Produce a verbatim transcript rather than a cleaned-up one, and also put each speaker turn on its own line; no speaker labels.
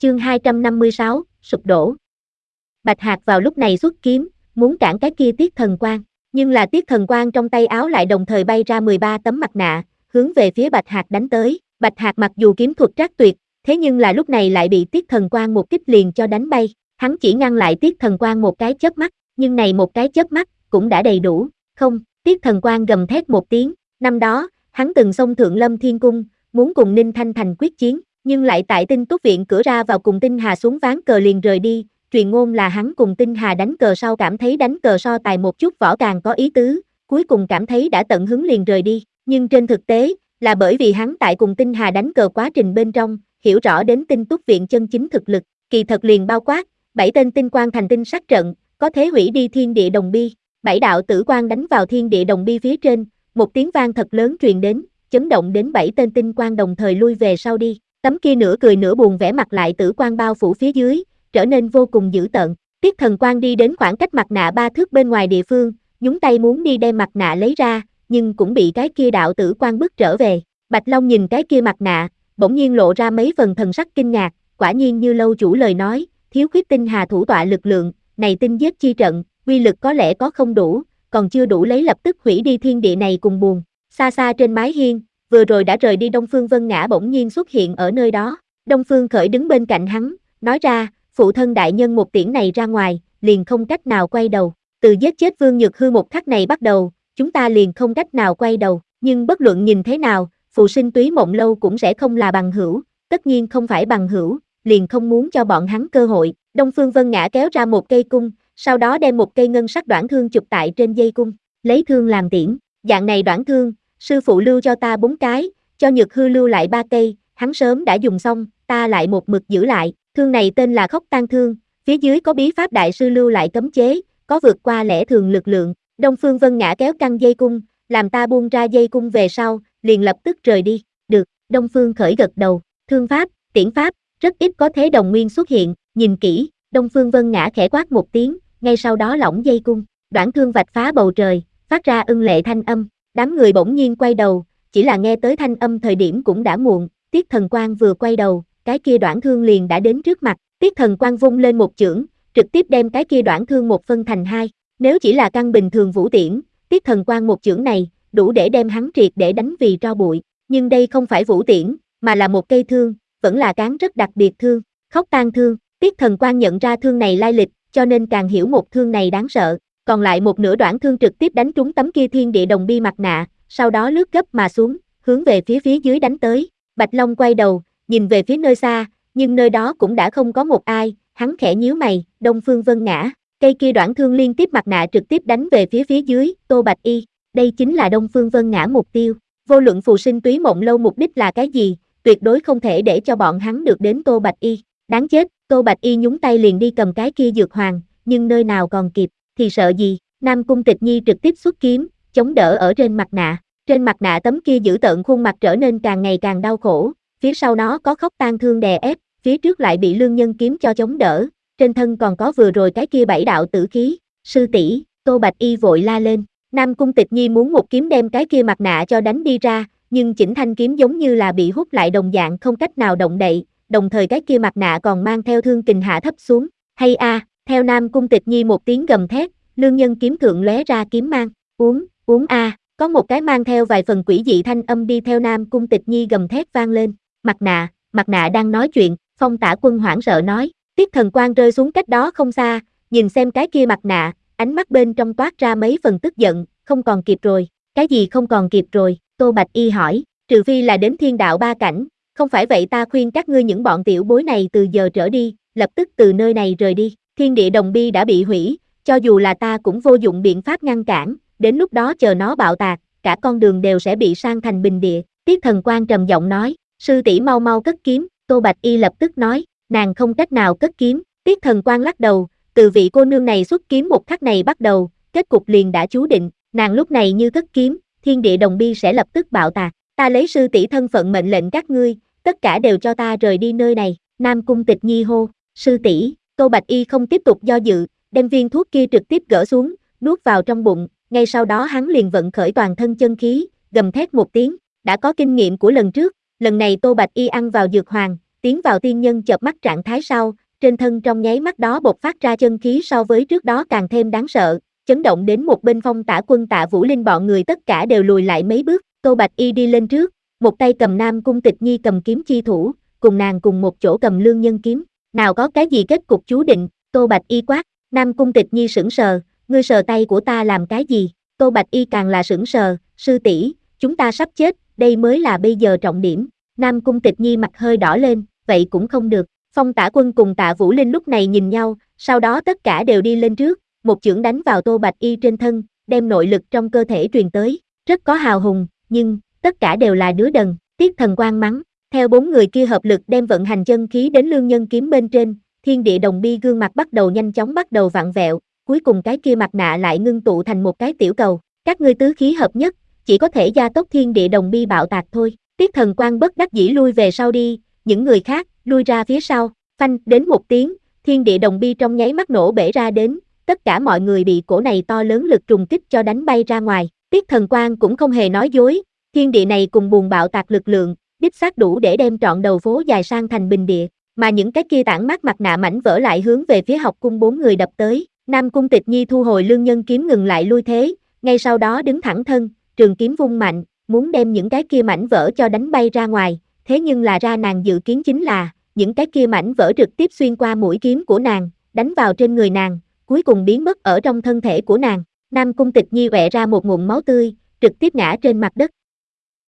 Chương hai trăm năm mươi sáu, sụp đổ. Bạch Hạc vào lúc này xuất kiếm, muốn cản cái kia Tiết Thần Quang, nhưng là Tiết Thần Quang trong tay áo lại đồng thời bay ra mười ba tấm mặt nạ, hướng về phía Bạch Hạc đánh tới. Bạch Hạc mặc dù kiếm thuật trác tuyệt, thế nhưng là lúc này lại bị Tiết Thần Quang một kích liền cho đánh bay. Hắn chỉ ngăn lại Tiết Thần Quang một cái chớp mắt, nhưng này một cái chớp mắt cũng đã đầy đủ. Không, Tiết Thần Quang gầm thét một tiếng. Năm đó, hắn từng xông thượng Lâm Thiên Cung, muốn cùng Ninh Thanh Thành quyết chiến, nhưng lại tại Tinh Túc Viện cửa ra vào cùng Tinh Hà xuống ván cờ liền rời đi. Truyền ngôn là hắn cùng Tinh Hà đánh cờ sau cảm thấy đánh cờ so tài một chút võ càng có ý tứ, cuối cùng cảm thấy đã tận hứng liền rời đi. Nhưng trên thực tế, là bởi vì hắn tại cùng Tinh Hà đánh cờ quá trình bên trong, hiểu rõ đến Tinh Túc Viện chân chính thực lực, kỳ thật liền bao quát, bảy tên tinh quang thành tinh sắc trận, có thể hủy đi thiên địa đồng bi, bảy đạo tử quang đánh vào thiên địa đồng bi phía trên, một tiếng vang thật lớn truyền đến, chấn động đến bảy tên tinh quang đồng thời lui về sau đi. Tấm kia nửa cười nửa buồn vẻ mặt lại tử quang bao phủ phía dưới, trở nên vô cùng dữ tợn. Tiết Thần Quang đi đến khoảng cách mặt nạ ba thước bên ngoài địa phương, nhúng tay muốn đi đem mặt nạ lấy ra, nhưng cũng bị cái kia đạo tử quang bức trở về. Bạch Long nhìn cái kia mặt nạ, bỗng nhiên lộ ra mấy phần thần sắc kinh ngạc, quả nhiên như lâu chủ lời nói, thiếu khuyết Tinh Hà thủ tọa lực lượng, này tinh giết chi trận, uy lực có lẽ có không đủ, còn chưa đủ lấy lập tức hủy đi thiên địa này cùng buồn. Xa xa trên mái hiên, vừa rồi đã rời đi Đông Phương Vân Ngã bỗng nhiên xuất hiện ở nơi đó. Đông Phương Khởi đứng bên cạnh hắn, nói ra, phụ thân đại nhân một tiễn này ra ngoài, liền không cách nào quay đầu. Từ giết chết Vương Nhược Hư một khắc này bắt đầu, chúng ta liền không cách nào quay đầu. Nhưng bất luận nhìn thế nào, Phù Sinh Túy Mộng Lâu cũng sẽ không là bằng hữu, tất nhiên không phải bằng hữu, liền không muốn cho bọn hắn cơ hội. Đông Phương Vân Ngã kéo ra một cây cung, sau đó đem một cây ngân sắc đoạn thương chụp tại trên dây cung, lấy thương làm tiễn. Dạng này đoạn thương, sư phụ lưu cho ta bốn cái, cho Nhược Hư lưu lại ba cây, hắn sớm đã dùng xong, ta lại một mực giữ lại. Thương này tên là Khốc Tan Thương, phía dưới có bí pháp đại sư lưu lại cấm chế, có vượt qua lẽ thường lực lượng. Đông Phương Vân Ngã kéo căng dây cung, làm ta buông ra dây cung về sau, liền lập tức rời đi. Được, Đông Phương Khởi gật đầu. Thương pháp, tiễn pháp, rất ít có thế đồng nguyên xuất hiện, nhìn kỹ. Đông Phương Vân Ngã khẽ quát một tiếng, ngay sau đó lỏng dây cung, đoạn thương vạch phá bầu trời, phát ra ưng lệ thanh âm. Đám người bỗng nhiên quay đầu, chỉ là nghe tới thanh âm thời điểm cũng đã muộn. Tiết Thần Quang vừa quay đầu, cái kia đoạn thương liền đã đến trước mặt. Tiết Thần Quang vung lên một chưởng, trực tiếp đem cái kia đoạn thương một phân thành hai. Nếu chỉ là căn bình thường vũ tiễn, Tiết Thần Quang một chưởng này, đủ để đem hắn triệt để đánh vì tro bụi. Nhưng đây không phải vũ tiễn, mà là một cây thương, vẫn là cán rất đặc biệt thương, Khốc Tan Thương. Tiết Thần Quang nhận ra thương này lai lịch, cho nên càng hiểu một thương này đáng sợ. Còn lại một nửa đoạn thương trực tiếp đánh trúng tấm kia thiên địa đồng bi mặt nạ, sau đó lướt gấp mà xuống, hướng về phía phía dưới đánh tới. Bạch Long quay đầu, nhìn về phía nơi xa, nhưng nơi đó cũng đã không có một ai, hắn khẽ nhíu mày. Đông Phương Vân Ngã, cây kia đoạn thương liên tiếp mặt nạ trực tiếp đánh về phía phía dưới, Tô Bạch Y, đây chính là Đông Phương Vân Ngã mục tiêu. Vô luận Phù Sinh Túy Mộng Lâu mục đích là cái gì, tuyệt đối không thể để cho bọn hắn được đến Tô Bạch Y. Đáng chết, Tô Bạch Y nhúng tay liền đi cầm cái kia dược hoàng, nhưng nơi nào còn kịp, thì sợ gì. Nam Cung Tịch Nhi trực tiếp xuất kiếm, chống đỡ ở trên mặt nạ. Trên mặt nạ tấm kia dữ tợn khuôn mặt trở nên càng ngày càng đau khổ, phía sau nó có Khốc Tan Thương đè ép, phía trước lại bị Lương Nhân kiếm cho chống đỡ, trên thân còn có vừa rồi cái kia bảy đạo tử khí. Sư tỷ, Tô Bạch Y vội la lên. Nam Cung Tịch Nhi muốn một kiếm đem cái kia mặt nạ cho đánh đi ra, nhưng chỉnh thanh kiếm giống như là bị hút lại đồng dạng không cách nào động đậy, đồng thời cái kia mặt nạ còn mang theo thương kình hạ thấp xuống. Hay a, theo Nam Cung Tịch Nhi một tiếng gầm thét, Lương Nhân kiếm thượng lóe ra kiếm mang, uống, uống a, có một cái mang theo vài phần quỷ dị thanh âm đi theo Nam Cung Tịch Nhi gầm thét vang lên. Mặt nạ, mặt nạ đang nói chuyện, Phong Tả Quân hoảng sợ nói. Tiết Thần Quang rơi xuống cách đó không xa, nhìn xem cái kia mặt nạ, ánh mắt bên trong toát ra mấy phần tức giận. Không còn kịp rồi. Cái gì không còn kịp rồi? Tô Bạch Y hỏi. Trừ phi là đến thiên đạo ba cảnh, không phải vậy ta khuyên các ngươi những bọn tiểu bối này từ giờ trở đi, lập tức từ nơi này rời đi. Thiên địa đồng bi đã bị hủy, cho dù là ta cũng vô dụng biện pháp ngăn cản, đến lúc đó chờ nó bạo tạc, cả con đường đều sẽ bị san thành bình địa. Tiết Thần Quang trầm giọng nói. Sư tỷ mau mau cất kiếm. Tô Bạch Y lập tức nói. Nàng không cách nào cất kiếm. Tiết Thần Quang lắc đầu. Từ vị cô nương này xuất kiếm một khắc này bắt đầu, kết cục liền đã chú định. Nàng lúc này như cất kiếm, thiên địa đồng bi sẽ lập tức bạo tạc. Ta lấy sư tỷ thân phận mệnh lệnh các ngươi, tất cả đều cho ta rời đi nơi này. Nam Cung Tịch Nhi hô. Sư tỷ. Tô Bạch Y không tiếp tục do dự, đem viên thuốc kia trực tiếp gỡ xuống, nuốt vào trong bụng. Ngay sau đó hắn liền vận khởi toàn thân chân khí, gầm thét một tiếng. Đã có kinh nghiệm của lần trước, lần này Tô Bạch Y ăn vào dược hoàng, tiến vào tiên nhân chợp mắt trạng thái sau, trên thân trong nháy mắt đó bộc phát ra chân khí so với trước đó càng thêm đáng sợ, chấn động đến một bên Phong Tả Quân Tạ Vũ Linh bọn người tất cả đều lùi lại mấy bước. Tô Bạch Y đi lên trước, một tay cầm Nam Cung Tịch Nhi cầm kiếm chi thủ, cùng nàng cùng một chỗ cầm lương nhân kiếm. Nào có cái gì kết cục chú định, Tô Bạch Y quát. Nam Cung Tịch Nhi sững sờ, ngươi sờ tay của ta làm cái gì? Tô Bạch Y càng là sững sờ, sư tỷ, chúng ta sắp chết, đây mới là bây giờ trọng điểm. Nam Cung Tịch Nhi mặt hơi đỏ lên, vậy cũng không được. Phong Tả Quân cùng Tạ Vũ Linh lúc này nhìn nhau, sau đó tất cả đều đi lên trước, một chưởng đánh vào Tô Bạch Y trên thân, đem nội lực trong cơ thể truyền tới, rất có hào hùng, nhưng, tất cả đều là đứa đần, Tiết Thần Quang mắng, theo bốn người kia hợp lực đem vận hành chân khí đến lương nhân kiếm bên trên, thiên địa đồng bi gương mặt bắt đầu nhanh chóng bắt đầu vặn vẹo, cuối cùng cái kia mặt nạ lại ngưng tụ thành một cái tiểu cầu, các ngươi tứ khí hợp nhất, chỉ có thể gia tốc thiên địa đồng bi bạo tạc thôi. Tiết Thần Quang bất đắc dĩ lui về sau đi, những người khác lui ra phía sau, phanh đến một tiếng, thiên địa đồng bi trong nháy mắt nổ bể ra đến, tất cả mọi người bị cổ này to lớn lực trùng kích cho đánh bay ra ngoài. Tiết Thần Quang cũng không hề nói dối, thiên địa này cùng buồn bạo tạc lực lượng, đích xác đủ để đem trọn đầu phố dài sang thành bình địa, mà những cái kia tản mát mặt nạ mảnh vỡ lại hướng về phía học cung bốn người đập tới. Nam Cung Tịch Nhi thu hồi lương nhân kiếm ngừng lại lui thế, ngay sau đó đứng thẳng thân, trường kiếm vung mạnh, muốn đem những cái kia mảnh vỡ cho đánh bay ra ngoài, thế nhưng là ra nàng dự kiến chính là, những cái kia mảnh vỡ trực tiếp xuyên qua mũi kiếm của nàng, đánh vào trên người nàng, cuối cùng biến mất ở trong thân thể của nàng. Nam Cung Tịch Nhi ọe ra một ngụm máu tươi, trực tiếp ngã trên mặt đất.